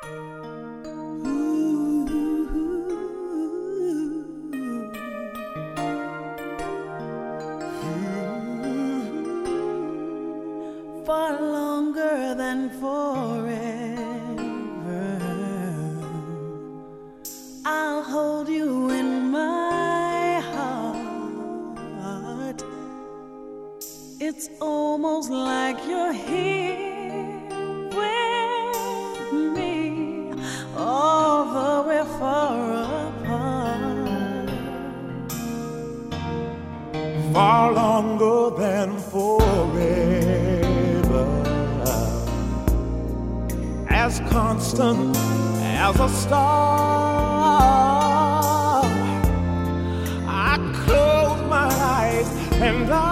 Far longer than forever, I'll hold you in my heart. It's almost like you're here with me, although we're far apart. Far longer than forever, as constant as a star. I close my eyes and I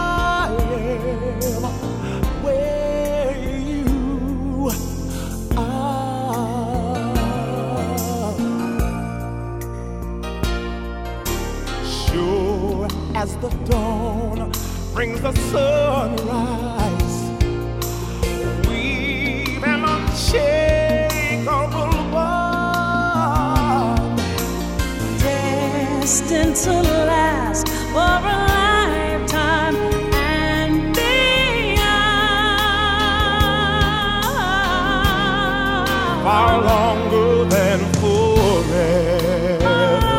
am where you are. Sure as the dawn brings the sunrise, we've an unshakable bond, destined to last for a lifetime and beyond. far longer than forever,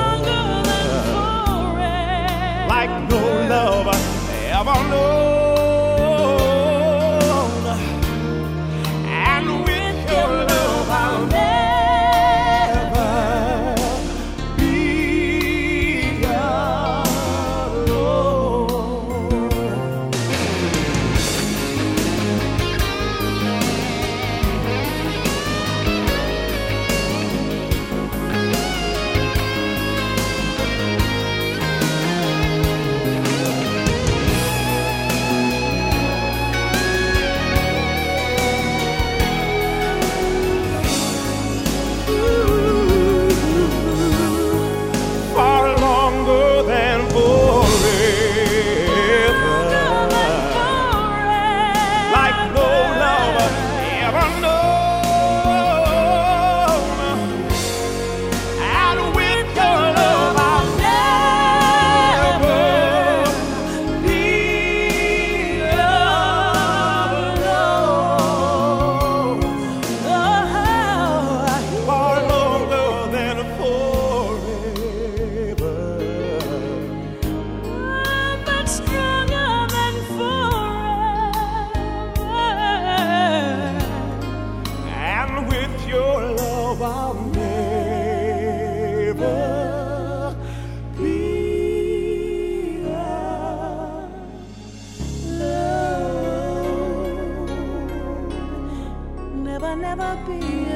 like no love ever known. And with your love I'll never be alone. Far longer than forever, like no love ever known. And with your love I'll never be alone. Far longer than forever, But stronger than forever. and with your love I'll never be alone. Never, never be